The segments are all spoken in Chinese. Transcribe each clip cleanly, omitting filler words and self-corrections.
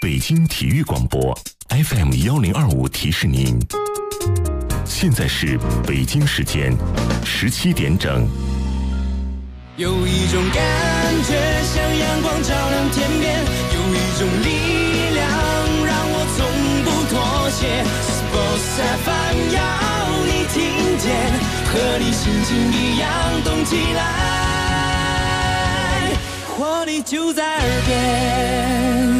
北京体育广播 FM1025提示您，现在是北京时间17点整。 有一种感觉像阳光照亮天边，有一种力量让我从不妥协。Sports FM 要你听见，和你心情一样动起来，活力就在耳边。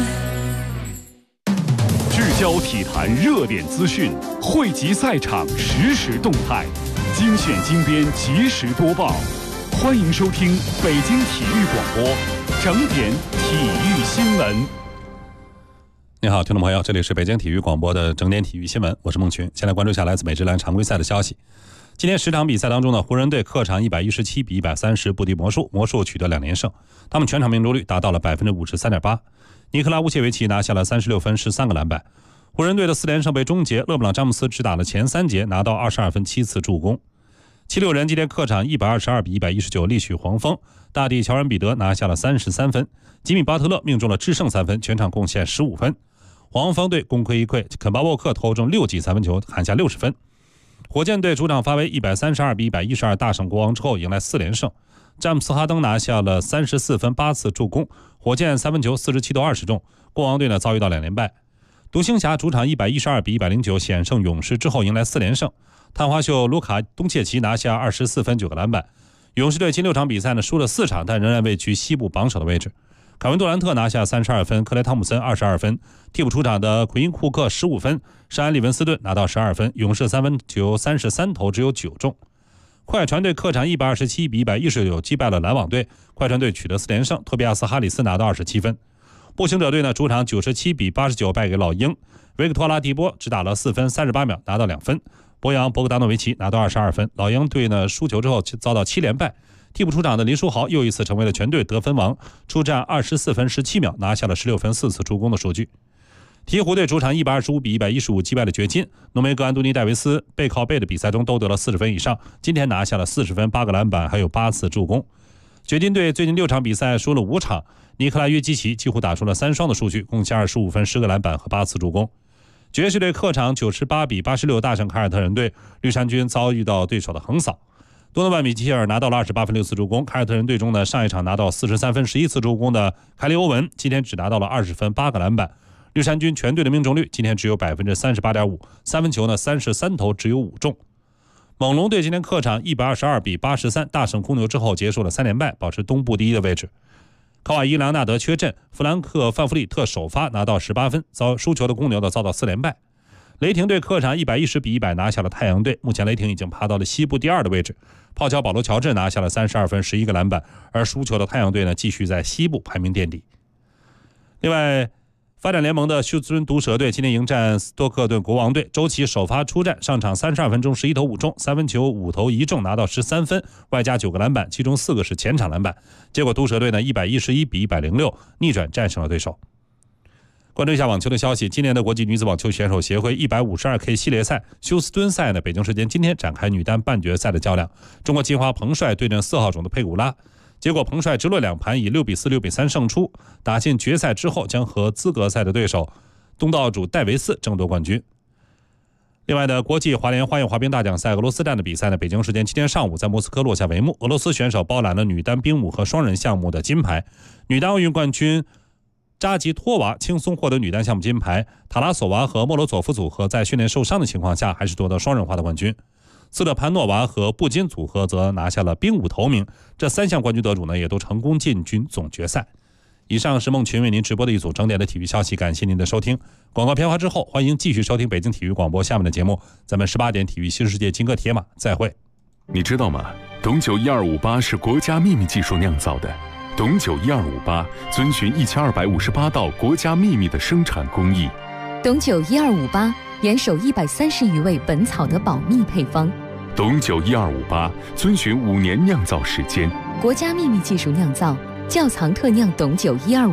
聚焦体坛热点资讯，汇集赛场实时动态，精选精编及时播报。欢迎收听北京体育广播整点体育新闻。 你好，听众朋友，这里是北京体育广播的整点体育新闻，我是孟群。先来关注一下来自美职篮常规赛的消息。今天10场比赛当中呢，湖人队客场117比130不敌魔术，魔术取得2连胜，他们全场命中率达到了 53.8%。尼克拉乌切维奇拿下了36分13个篮板。湖人队的4连胜被终结，勒布朗詹姆斯只打了前3节，拿到22分7次助攻。76人今天客场122比119力取黄蜂，大帝乔恩彼得拿下了33分，吉米巴特勒命中了制胜3分，全场贡献15分。黄蜂队功亏一篑，肯巴沃克投中6记3分球，砍下60分。火箭队主场发威132比112大胜国王之后迎来4连胜，詹姆斯哈登拿下了34分8次助攻，火箭3分球47投20中，国王队呢遭遇到2连败。独行侠主场112比109险胜勇士之后迎来4连胜，探花秀卢卡东切奇拿下24分9个篮板。勇士队近6场比赛呢输了4场，但仍然位居西部榜首的位置。凯文杜兰特拿下32分，克莱汤普森22分，替补出场的奎因库克15分，山安利文斯顿拿到12分，勇士3分球33投只有9中。快船队客场127比119击败了篮网队，快船队取得4连胜，托比亚斯哈里斯拿到27分。步行者队呢主场97比89败给老鹰，维克托拉迪波只打了4分38秒拿到2分，博扬博格达诺维奇拿到22分。老鹰队呢输球之后遭到7连败，替补出场的林书豪又一次成为了全队得分王，出战24分17秒拿下了16分4次助攻的数据。鹈鹕队主场125比115击败了掘金，浓眉格安东尼戴维斯背靠背的比赛中都得了40分以上，今天拿下了40分8个篮板还有8次助攻。掘金队最近6场比赛输了5场，尼克拉约基奇几乎打出了3双的数据，贡献25分10个篮板和8次助攻。爵士队客场98比86大胜凯尔特人队，绿衫军遭遇到对手的横扫。多诺万米切尔拿到了28分6次助攻，凯尔特人队中的上一场拿到43分11次助攻的凯利欧文今天只拿到了20分8个篮板。绿衫军全队的命中率今天只有 38.5%， 三分球呢33投只有5中。猛龙队今天客场122比83大胜公牛之后结束了3连败，保持东部第一的位置。考瓦伊·莱昂纳德缺阵，弗兰克·范弗利特首发拿到18分，输球的公牛遭到4连败。雷霆队客场110比100拿下了太阳队，目前雷霆已经爬到了西部第2的位置。泡椒保罗·乔治拿下了32分11个篮板，而输球的太阳队呢继续在西部排名垫底。另外，发展联盟的休斯敦毒蛇队今天迎战斯托克顿国王队，周琦首发出战，上场32分钟11投5中，3分球5投1中，拿到13分，外加9个篮板，其中4个是前场篮板。结果毒蛇队呢111比106逆转战胜了对手。关注一下网球的消息，今年的国际女子网球选手协会 152K 系列赛休斯敦赛呢，北京时间今天展开女单半决赛的较量，中国金花彭帅对阵4号种的佩古拉。结果彭帅直落2盘以6比4、6比3胜出，打进决赛之后将和资格赛的对手东道主戴维斯争夺冠军。另外的国际华联花样滑冰大奖赛俄罗斯站的比赛呢，北京时间今天上午在莫斯科落下帷幕，俄罗斯选手包揽了女单冰舞和双人项目的金牌，女单奥运冠军扎吉托娃轻松获得女单项目金牌，塔拉索娃和莫罗佐夫组合在训练受伤的情况下还是夺得双人滑的冠军。斯特潘诺娃和布金组合则拿下了冰舞头名，这3项冠军得主呢也都成功进军总决赛。以上是孟群为您直播的一组整点的体育消息，感谢您的收听。广告片花之后，欢迎继续收听北京体育广播下面的节目，咱们18点体育新世界金戈铁马再会。 你知道吗？董酒1258是国家秘密技术酿造的，董酒1258遵循1258道国家秘密的生产工艺。 董酒1258严守130余味本草的保密配方。 董酒1258遵循5年酿造时间， 国家秘密技术酿造，窖藏特酿董酒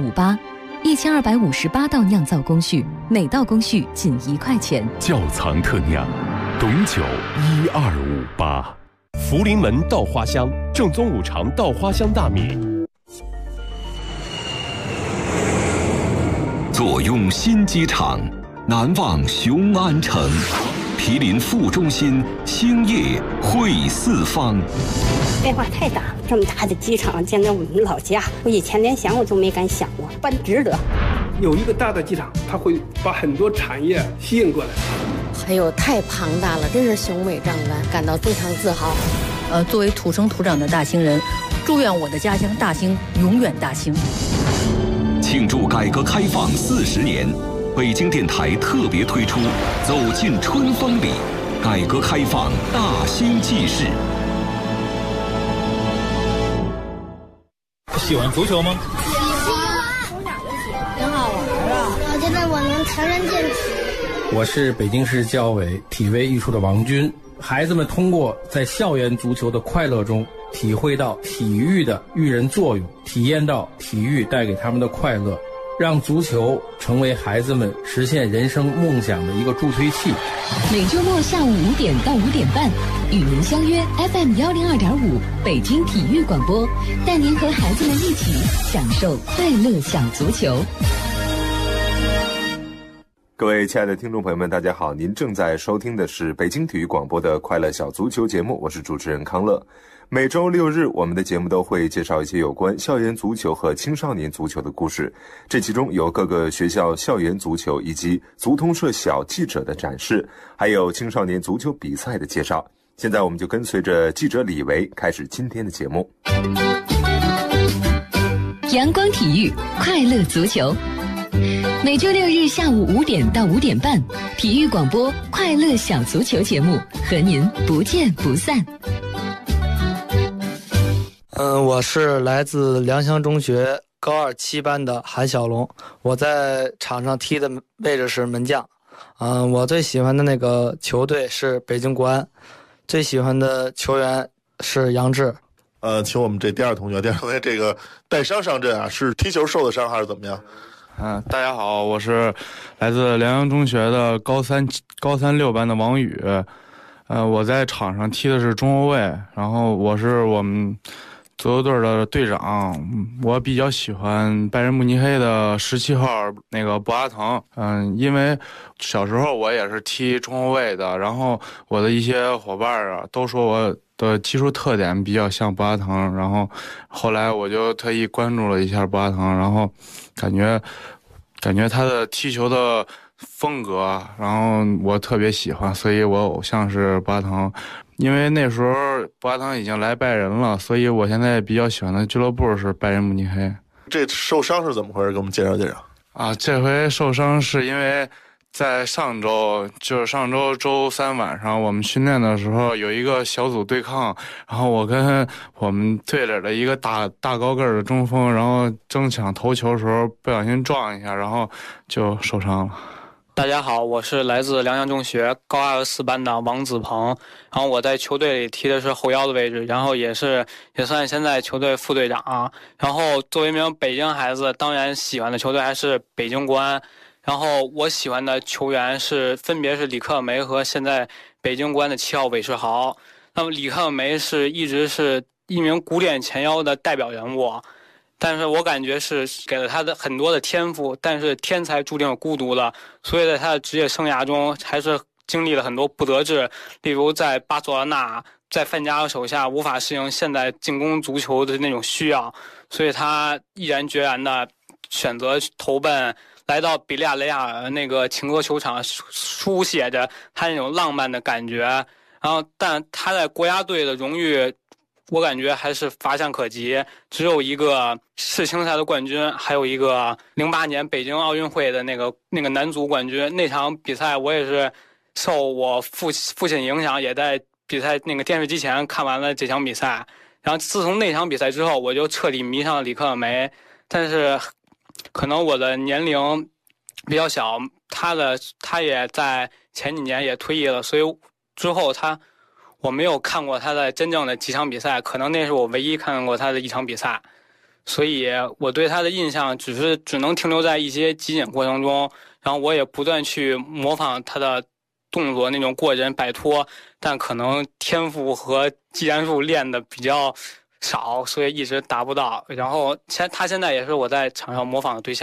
1258，1258道酿造工序，每道工序仅1块钱。 窖藏特酿，董酒1258。 福临门稻花香，正宗五常稻花香大米。 做左拥新机场，南望雄安城，毗邻副中心，兴业汇四方。 变化太大了，这么大的机场建在我们老家，我以前连想我都没敢想过，办值得。 有一个大的机场，它会把很多产业吸引过来。 还有太庞大了，真是雄伟壮观，感到非常自豪。 作为土生土长的大兴人，祝愿我的家乡大兴永远大兴。 庆祝改革开放40年，北京电台特别推出《走进春风里》，改革开放大兴纪事。 喜欢足球吗？ 喜欢，从小就喜欢，挺好玩啊！我觉得我能强身健体。 我是北京市教委体卫艺术的王军。孩子们通过在校园足球的快乐中，体会到体育的育人作用，体验到体育带给他们的快乐，让足球成为孩子们实现人生梦想的一个助推器。 每周末下午5点到5点半，与您相约 FM102.5北京体育广播，带您和孩子们一起享受快乐小足球。 各位亲爱的听众朋友们，大家好，您正在收听的是北京体育广播的快乐小足球节目，我是主持人康乐。每周6日，我们的节目都会介绍一些有关校园足球和青少年足球的故事，这其中有各个学校校园足球以及足通社小记者的展示，还有青少年足球比赛的介绍。现在我们就跟随着记者李维开始今天的节目。 阳光体育，快乐足球。每周6日下午5点到5点半，体育广播快乐小足球节目和您不见不散。 我是来自良乡中学高2 7班的韩小龙，我在场上踢的位置是门将。我最喜欢的那个球队是北京国安，最喜欢的球员是杨志。 请我们这第二同学这个带伤上阵啊，是踢球受的伤还是怎么样？ 大家好，我是来自良阳中学的高三6班的王宇。我在场上踢的是中后卫，然后我是我们足球队的队长。我比较喜欢拜仁慕尼黑的17号那个博阿滕。因为小时候我也是踢中后卫的，然后我的一些伙伴啊都说我的技术特点比较像博阿滕，然后后来我就特意关注了一下博阿滕，然后感觉他的踢球的风格，然后我特别喜欢，所以我偶像是博阿滕。因为那时候博阿滕已经来拜仁了，所以我现在比较喜欢的俱乐部是拜仁慕尼黑。 这受伤是怎么回事？给我们介绍介绍。 这回受伤是因为在上周周3晚上，我们训练的时候有一个小组对抗，然后我跟我们队里的一个大高个儿的中锋，然后争抢头球的时候不小心撞一下，然后就受伤了。 大家好，我是来自良阳中学高24班的王子鹏，然后我在球队里踢的是后腰的位置，然后也算现在球队副队长。然后作为一名北京孩子，当然喜欢的球队还是北京国安。然后我喜欢的球员分别是李克梅和现在北京国安的7号韦世豪。那么李克梅一直是一名古典前腰的代表人物，但是我感觉是给了他的很多的天赋，但是天才注定是孤独的，所以在他的职业生涯中还是经历了很多不得志，例如在巴塞罗那在范加尔手下无法适应现在进攻足球的那种需要，所以他毅然决然的选择投奔来到比利亚雷亚尔那个情歌球场，书写着他那种浪漫的感觉。然后但他在国家队的荣誉我感觉还是乏善可及，只有一个世青赛的冠军，还有一个08年北京奥运会的那个男足冠军。那场比赛我也是受我父亲影响，也在比赛那个电视机前看完了这场比赛。然后自从那场比赛之后，我就彻底迷上了李克梅。但是可能我的年龄比较小，他也在前几年也退役了，所以之后我没有看过他的真正的几场比赛，可能那是我唯一看过他的一场比赛，所以我对他的印象只能停留在一些集锦过程中，然后我也不断去模仿他的动作那种过人摆脱，但可能天赋和技战术练的比较少，所以一直达不到。然后他现在也是我在场上模仿的对象。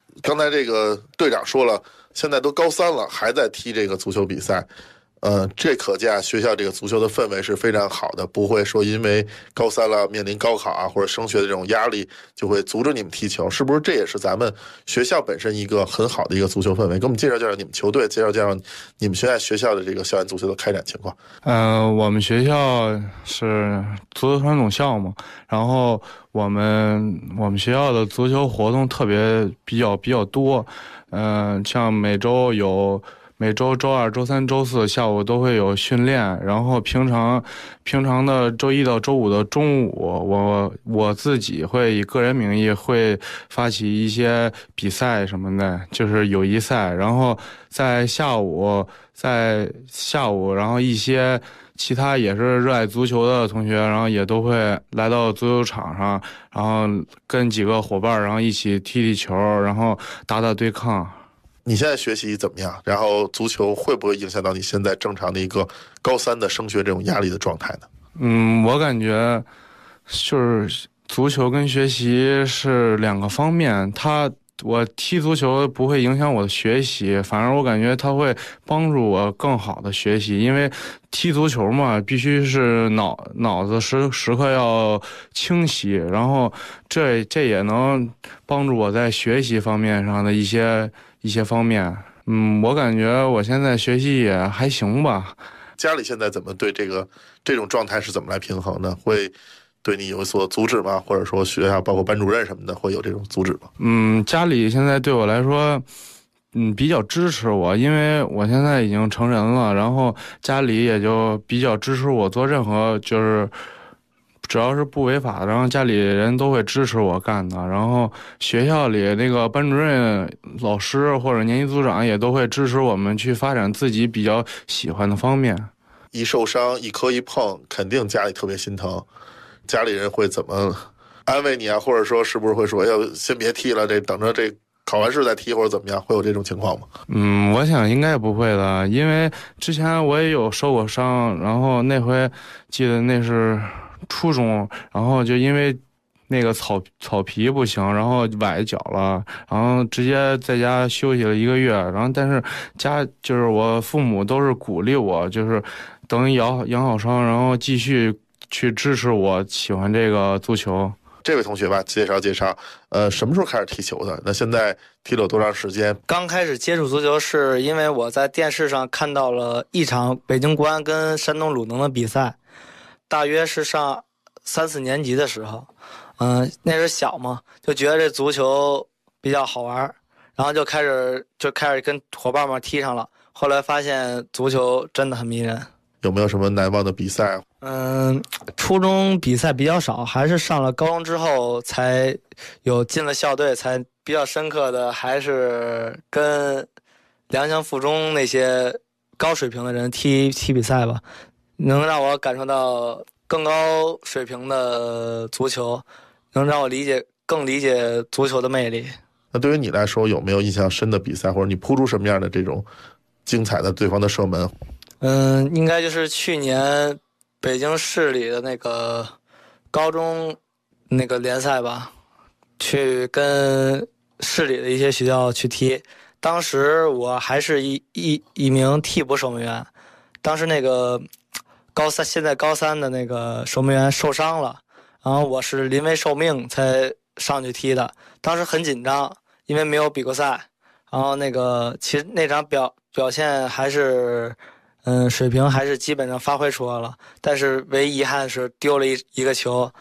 刚才这个队长说了，现在都高3了，还在踢这个足球比赛。这可见学校这个足球的氛围是非常好的，不会说因为高3了面临高考啊或者升学的这种压力就会阻止你们踢球，是不是？这也是咱们学校本身一个很好的一个足球氛围。给我们介绍介绍你们球队，介绍介绍你们现在学校的这个校园足球的开展情况。 我们学校是足球传统校嘛，然后我们学校的足球活动比较多，像每周周二、周三、周四下午都会有训练，然后平常的周一到周五的中午，我自己会以个人名义会发起一些比赛什么的，就是友谊赛，然后在下午，然后一些其他也是热爱足球的同学，然后也都会来到足球场上，然后跟几个伙伴，然后一起踢球，然后打对抗。 你现在学习怎么样？然后足球会不会影响到你现在正常的一个高3的升学这种压力的状态呢？ 我感觉就是足球跟学习是2个方面，我踢足球不会影响我的学习，反而我感觉它会帮助我更好的学习，因为踢足球嘛，必须是脑子时刻要清晰，然后这也能帮助我在学习方面上的一些方面。我感觉我现在学习也还行吧。 家里现在怎么对这种状态是怎么来平衡呢？会对你有所阻止吗？或者说学校包括班主任什么的会有这种阻止吗？ 家里现在对我来说比较支持我，因为我现在已经成人了，然后家里也就比较支持我做任何就是只要是不违法的，然后家里人都会支持我干的，然后学校里那个班主任、老师或者年级组长也都会支持我们去发展自己比较喜欢的方面。 一受伤一磕一碰，肯定家里特别心疼，家里人会怎么安慰你啊？或者说是不是会说要先别踢了，等着这考完试再踢，或者怎么样？会有这种情况吗？ 我想应该不会的，因为之前我也有受过伤，然后那回记得那是初中，然后就因为那个草皮不行，然后崴脚了，然后直接在家休息了1个月，然后但是就是我父母都是鼓励我，就是等养好伤，然后继续去支持我喜欢这个足球。 这位同学吧，介绍，什么时候开始踢球的？那现在踢了多长时间？ 刚开始接触足球是因为我在电视上看到了一场北京国安跟山东鲁能的比赛，大约是上3、4年级的时候，那时候小嘛，就觉得这足球比较好玩，然后就开始跟伙伴们踢上了。后来发现足球真的很迷人。 有没有什么难忘的比赛？ 初中比赛比较少，还是上了高中之后才有进了校队，才比较深刻的还是跟良乡附中那些高水平的人踢比赛吧，能让我感受到更高水平的足球，能让我更理解足球的魅力。 那对于你来说，有没有印象深的比赛，或者你扑出什么样的这种精彩的对方的射门？ 应该就是去年北京市里的那个高中那个联赛吧，去跟市里的一些学校去踢。当时我还是一名替补守门员，当时那个现在高3的那个守门员受伤了，然后我是临危受命才上去踢的。当时很紧张，因为没有比过赛，然后其实那场表现还是水平还是基本上发挥出来了，但是唯一遗憾是丢了一个球，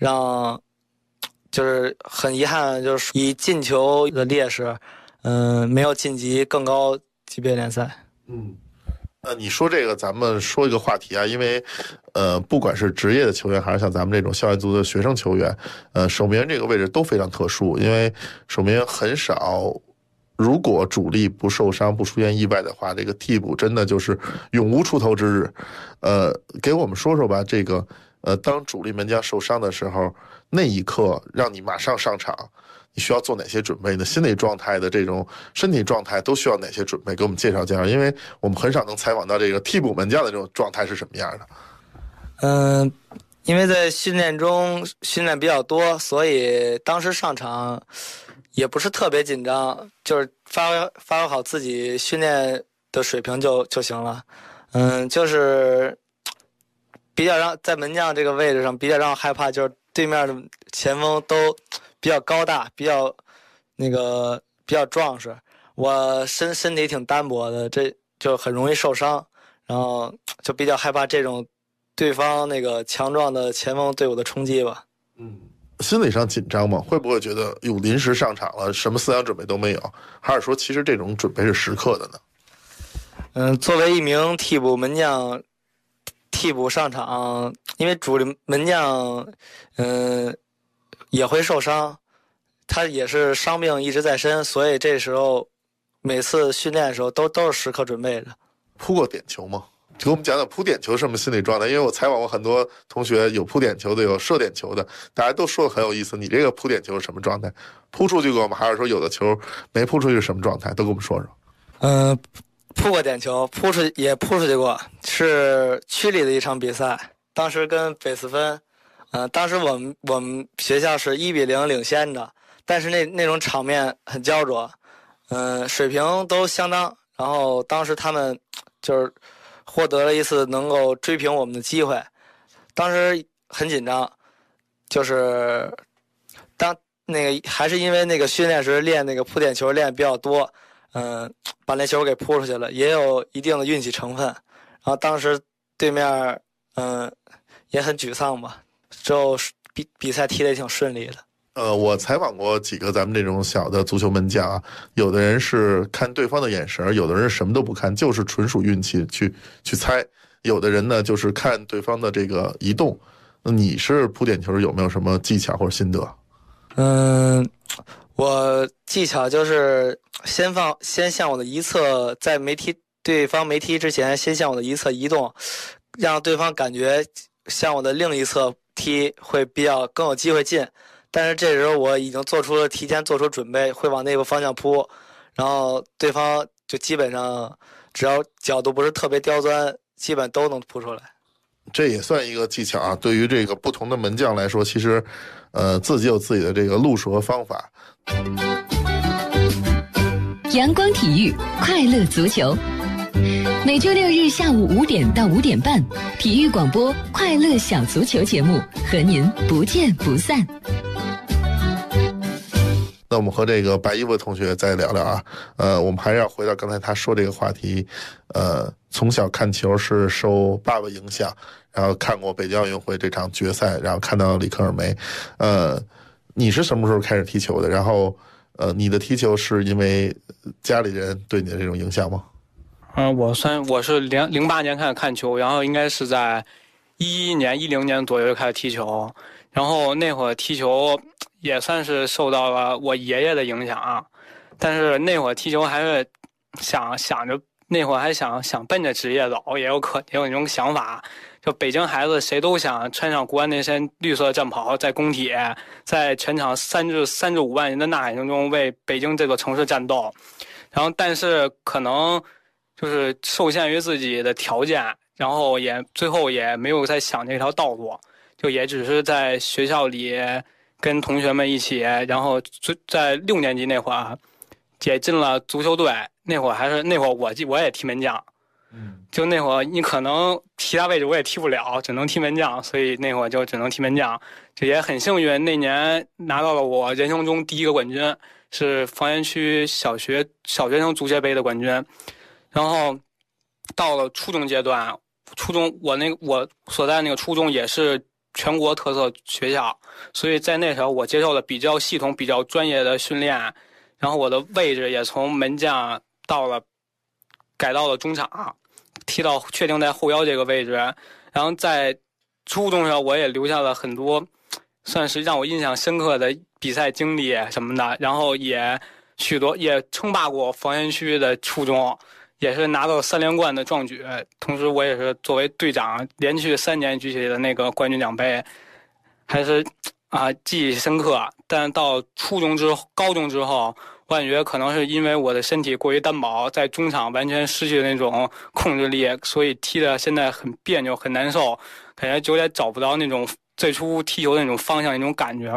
就是很遗憾，就是以进球的劣势，没有晋级更高级别联赛。 你说这个，咱们说一个话题啊，因为不管是职业的球员，还是像咱们这种校园足的学生球员，守门员这个位置都非常特殊，因为守门员很少。如果主力不受伤不出现意外的话，这个替补真的就是永无出头之日。给我们说说吧，这个当主力门将受伤的时候，那一刻让你马上上场，你需要做哪些准备呢？心理状态的这种身体状态都需要哪些准备？给我们介绍介绍，因为我们很少能采访到这个替补门将的这种状态是什么样的。因为在训练中训练比较多，所以当时上场也不是特别紧张，就是发挥好自己训练的水平就行了。就是比较在门将这个位置上比较让我害怕，就是对面的前锋都比较高大，比较壮实，我身体挺单薄的，这就很容易受伤，然后就比较害怕这种对方那个强壮的前锋对我的冲击吧。 心理上紧张吗？会不会觉得临时上场了，什么思想准备都没有？还是说其实这种准备是时刻的呢？ 作为一名替补门将，替补上场，因为主力门将，也会受伤，他也是伤病一直在身，所以这时候每次训练的时候都是时刻准备着。 扑过点球吗？给我们讲讲扑点球什么心理状态？因为我采访过很多同学，有扑点球的，有射点球的，大家都说的很有意思。你这个扑点球是什么状态？扑出去过吗？还是说有的球没扑出去是什么状态？都跟我们说说。 扑过点球，扑出去过，是区里的一场比赛，当时跟北四分，当时我们学校是1-0领先的，但是那种场面很焦灼，水平都相当，然后当时他们就是获得了一次能够追平我们的机会，当时很紧张，就是还是因为那个训练时练那个扑点球练得比较多，把那球给扑出去了，也有一定的运气成分。然后当时对面也很沮丧吧，之后比赛踢得也挺顺利的。 我采访过几个咱们这种小的足球门将啊，有的人是看对方的眼神，有的人什么都不看，就是纯属运气去猜，有的人呢就是看对方的这个移动。那你是扑点球有没有什么技巧或者心得？ 我技巧就是先向我的一侧，在对方没踢之前，先向我的一侧移动，让对方感觉向我的另一侧踢会更有机会进。但是这时候我已经提前做出准备，会往那个方向扑，然后对方就基本上只要角度不是特别刁钻，基本都能扑出来。 这也算一个技巧啊。对于这个不同的门将来说，其实自己有自己的这个路数和方法。 阳光体育，快乐足球。每周六日下午5点到5点半，体育广播快乐小足球节目和您不见不散。 那我们和这个白衣服的同学再聊聊啊，我们还是要回到刚才他说这个话题，从小看球是受爸爸影响，然后看过北京奥运会这场决赛，然后看到李克尔梅，你是什么时候开始踢球的？然后你的踢球是因为家里人对你的这种影响吗？ 我是08年开始看球，然后应该是在11年、10年左右就开始踢球，然后那会儿踢球也算是受到了我爷爷的影响，但是那会儿踢球还是想着那会儿还想奔着职业走，也有那种想法。就北京孩子谁都想穿上国安那身绿色战袍，在工体，在全场35万人的呐喊声中为北京这座城市战斗。然后但是可能就是受限于自己的条件，然后最后也没有再想这条道路，就也只是在学校里跟同学们一起，然后在6年级那会儿也进了足球队。那会儿我也踢门将，就那会儿你可能其他位置我也踢不了，只能踢门将，所以那会儿就只能踢门将。就也很幸运，那年拿到了我人生中第一个冠军，是房山区小学生足协杯的冠军。然后到了初中阶段，我所在那个初中也是全国特色学校，所以在那时候我接受了比较系统、比较专业的训练，然后我的位置也从门将改到了中场，踢到确定在后腰这个位置。然后在初中时候我也留下了很多算是让我印象深刻的比赛经历什么的，然后也称霸过房山区的初中，也是拿到了3连冠的壮举，同时我也是作为队长连续3年举起的那个冠军奖杯，还是记忆深刻。但到高中之后，我感觉可能是因为我的身体过于单薄，在中场完全失去那种控制力，所以踢的现在很别扭很难受，感觉有点找不到那种最初踢球的那种方向那种感觉了。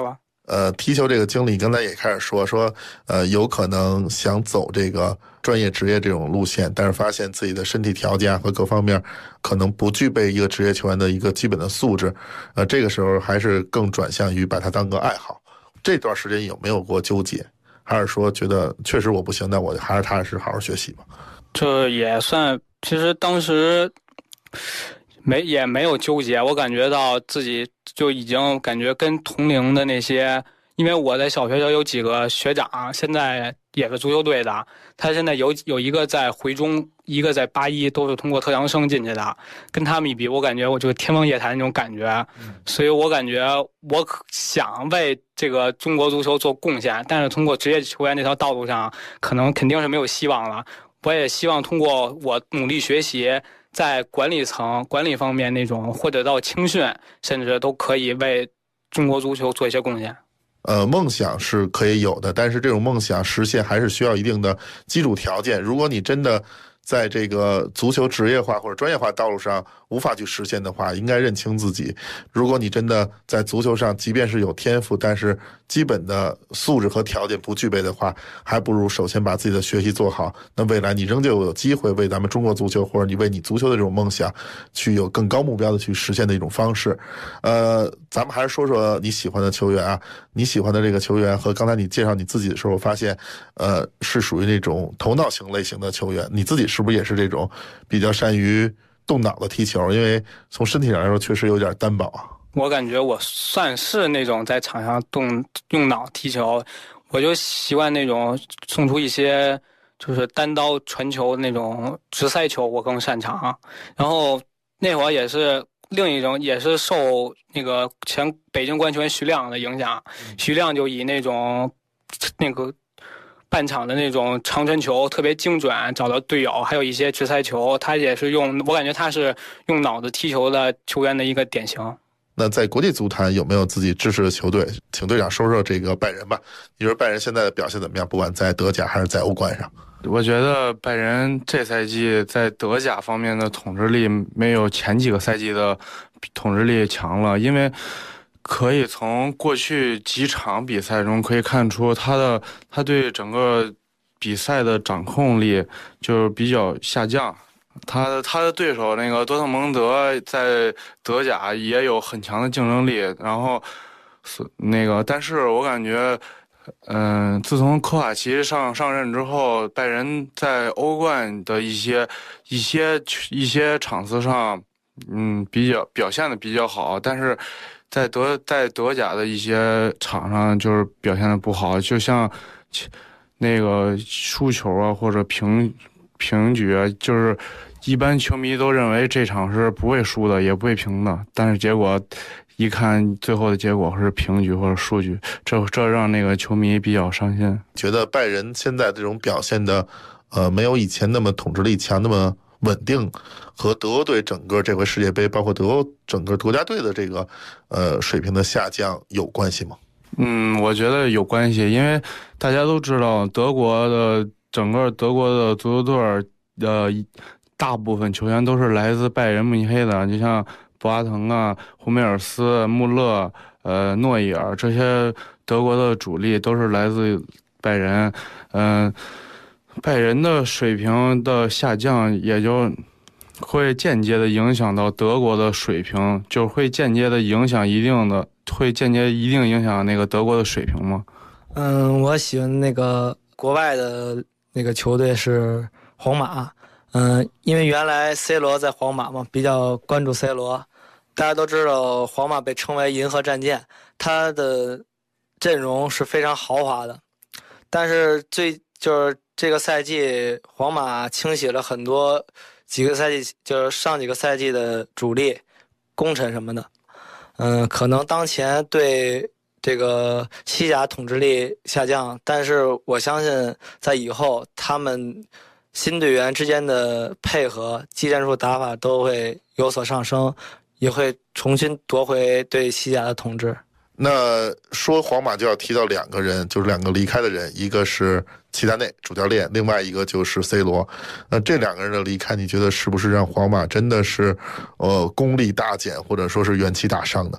踢球这个经历，刚才也开始说，有可能想走这个专业职业这种路线，但是发现自己的身体条件和各方面可能不具备一个职业球员的一个基本的素质，这个时候还是更转向于把它当个爱好。这段时间有没有过纠结，还是说觉得确实我不行，那我还是踏实好好学习吧？ 这也算，其实当时也没有纠结，我感觉到自己就已经感觉跟同龄的那些，因为我在小学有几个学长，现在也是足球队的，他现在有一个在回中，一个在8-1，都是通过特长生进去的，跟他们一比，我感觉我就天方夜谭那种感觉，所以我感觉我想为这个中国足球做贡献，但是通过职业球员这条道路上，肯定是没有希望了。我也希望通过我努力学习，在管理方面那种，或者到青训，甚至都可以为中国足球做一些贡献。 梦想是可以有的，但是这种梦想实现还是需要一定的基础条件。如果你真的在这个足球职业化或者专业化道路上无法去实现的话，应该认清自己。如果你真的在足球上即便是有天赋，但是基本的素质和条件不具备的话，还不如首先把自己的学习做好，那未来你仍旧有机会为咱们中国足球，或者你为你足球的这种梦想去有更高目标的去实现的一种方式。咱们还是说说你喜欢的球员啊，你喜欢的这个球员和刚才你介绍你自己的时候，我发现是属于那种头脑型类型的球员，你自己是不是也是这种比较善于动脑的踢球？因为从身体上来说确实有点单薄啊。 我感觉我算是那种在场上用脑踢球，我就习惯那种送出一些就是单刀传球那种直塞球，我更擅长。然后那会儿也是另一种，也是受那个前北京国安球员徐亮的影响，徐亮就以那个半场的那种长传球特别精准找到队友，还有一些直塞球，他也是我感觉他是用脑子踢球的球员的一个典型。 那在国际足坛有没有自己支持的球队？请队长说说这个拜仁吧。你说拜仁现在的表现怎么样？不管在德甲还是在欧冠上。 我觉得拜仁这赛季在德甲方面的统治力没有前几个赛季的统治力强了，因为可以从过去几场比赛中可以看出他对整个比赛的掌控力就是比较下降。他的对手那个多特蒙德在德甲也有很强的竞争力，然后但是我感觉自从科瓦奇上任之后，拜仁在欧冠的一些场次上表现的比较好，但是在德甲的一些场上就是表现的不好，就像那个输球啊或者平局啊，就是一般球迷都认为这场是不会输的也不会平的，但是结果一看最后的结果是平局或者输局，这让那个球迷比较伤心。 觉得拜仁现在这种表现的没有以前那么统治力强，那么稳定，和德国队整个这回世界杯包括德国整个国家队的这个水平的下降有关系吗？ 我觉得有关系，因为大家都知道整个德国的足球队大部分球员都是来自拜仁慕尼黑的，就像博阿滕啊、胡梅尔斯、穆勒、诺伊尔这些德国的主力都是来自拜仁。拜仁的水平的下降，也就会间接的影响到德国的水平，就会间接影响一定影响那个德国的水平吗？ 我喜欢那个国外的那个球队是皇马。因为原来 C 罗在皇马嘛，比较关注 C 罗。大家都知道皇马被称为银河战舰，他的阵容是非常豪华的。但是就是这个赛季皇马清洗了很多上几个赛季的主力功臣什么的。可能当前对这个西甲统治力下降，但是我相信在以后他们新队员之间的配合、技战术打法都会有所上升，也会重新夺回对西甲的统治。 那说皇马就要提到两个人，就是两个离开的人，一个是齐达内主教练，另外一个就是 C 罗。那这两个人的离开，你觉得是不是让皇马真的是功力大减，或者说是元气大伤的？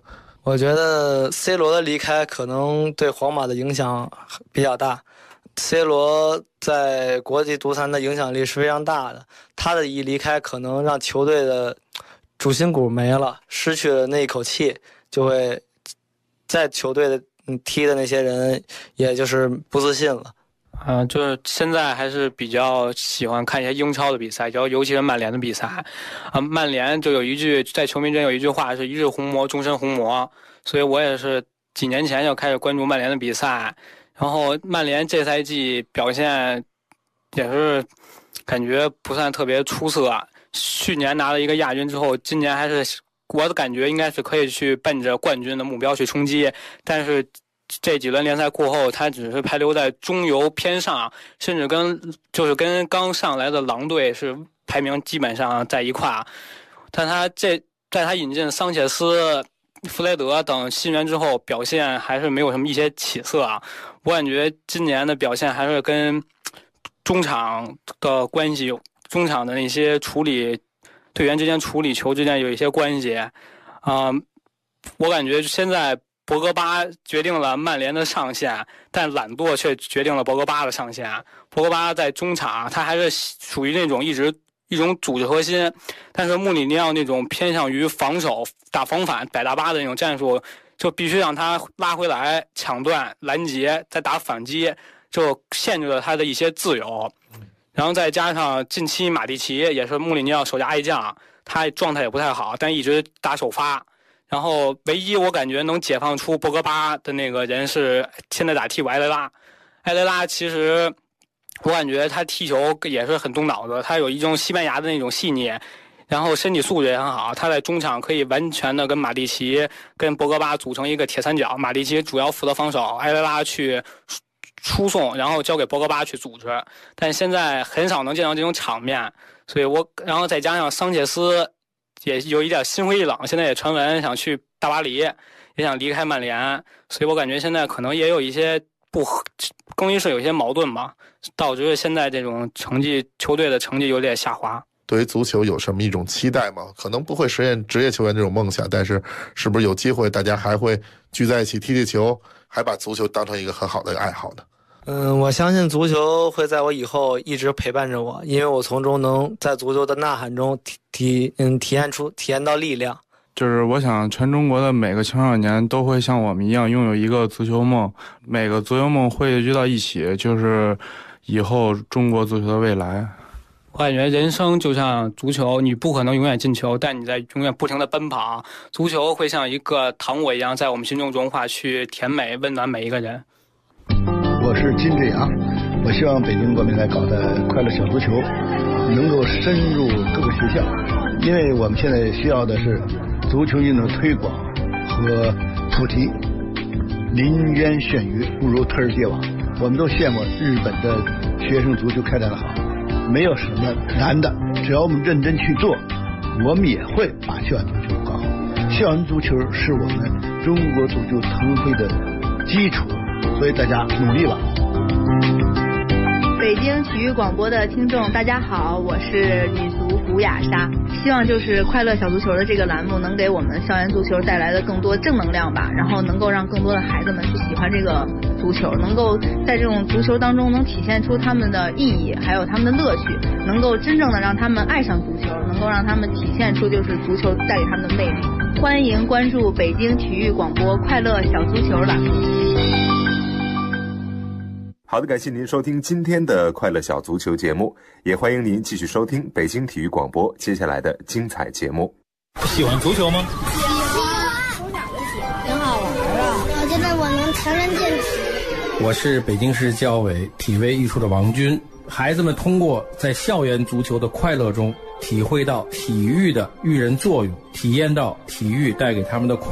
我觉得 C 罗的离开可能对皇马的影响比较大。C 罗在国际足坛的影响力是非常大的，他的一离开可能让球队的主心骨没了，失去了那一口气，就会在球队的踢的那些人也就是不自信了。 就是现在还是比较喜欢看一些英超的比赛，尤其是曼联的比赛。曼联就有一句，在球迷中有一句话是一日红魔，终身红魔，所以我也是几年前就开始关注曼联的比赛。然后曼联这赛季表现也是感觉不算特别出色，去年拿了一个亚军之后，今年还是我的感觉应该是可以去奔着冠军的目标去冲击，但是这几轮联赛过后，他只是排留在中游偏上，甚至跟刚上来的狼队是排名基本上在一块。但在他引进桑切斯、弗雷德等新援之后，表现还是没有什么一些起色啊。我感觉今年的表现还是跟中场的关系，中场的那些处理队员之间处理球之间有一些关系。我感觉现在博格巴决定了曼联的上限，但懒惰却决定了博格巴的上限。博格巴在中场他还是属于那种一种组织核心，但是穆里尼奥那种偏向于防守、打防反、摆大巴的那种战术，就必须让他拉回来、抢断、拦截，再打反击，就限制了他的一些自由。然后再加上近期马蒂奇也是穆里尼奥手下爱将，他状态也不太好，但一直打首发。然后唯一我感觉能解放出博格巴的那个人是现在打替补埃雷拉。埃雷拉其实我感觉他踢球也是很动脑子，他有一种西班牙的那种细腻，然后身体素质也很好，他在中场可以完全的跟马蒂奇跟博格巴组成一个铁三角，马蒂奇主要负责防守，埃雷拉去输送，然后交给博格巴去组织。但现在很少能见到这种场面，所以然后再加上桑切斯也有一点心灰意冷，现在也传闻想去大巴黎，也想离开曼联，所以我感觉现在可能也有一些更衣室有一些矛盾吧，导致现在这种球队的成绩有点下滑。 对于足球有什么一种期待吗？可能不会实现职业球员这种梦想，但是是不是有机会大家还会聚在一起踢球，还把足球当成一个很好的爱好呢？ 我相信足球会在我以后一直陪伴着我，因为我从中能在足球的呐喊中体验到力量。 就是我想全中国的每个青少年都会像我们一样拥有一个足球梦，每个足球梦汇聚到一起，就是以后中国足球的未来。 我感觉人生就像足球，你不可能永远进球，但你在永远不停的奔跑。足球会像一个糖果一样在我们心中融化，去甜美温暖每一个人。 我是金志阳，我希望北京国民来搞的快乐小足球能够深入各个学校，因为我们现在需要的是足球运动推广和普及。临渊羡鱼，不如特尔迭网。我们都羡慕日本的学生足球开展的好，没有什么难的，只要我们认真去做，我们也会把校园足球搞好。校园足球是我们中国足球腾飞的基础，所以大家努力吧。 北京体育广播的听众大家好，我是女足古雅莎，希望就是快乐小足球的这个栏目能给我们校园足球带来的更多正能量吧，然后能够让更多的孩子们去喜欢这个足球，能够在这种足球当中能体现出他们的意义还有他们的乐趣，能够真正的让他们爱上足球，能够让他们体现出就是足球带给他们的魅力。欢迎关注北京体育广播快乐小足球栏目。 好的，感谢您收听今天的快乐小足球节目，也欢迎您继续收听北京体育广播接下来的精彩节目。 喜欢足球吗？ 喜欢，从小就喜欢，挺好玩啊！我觉得我能强身健体。 我是北京市教委体卫艺术的王军。孩子们通过在校园足球的快乐中，体会到体育的育人作用，体验到体育带给他们的快乐。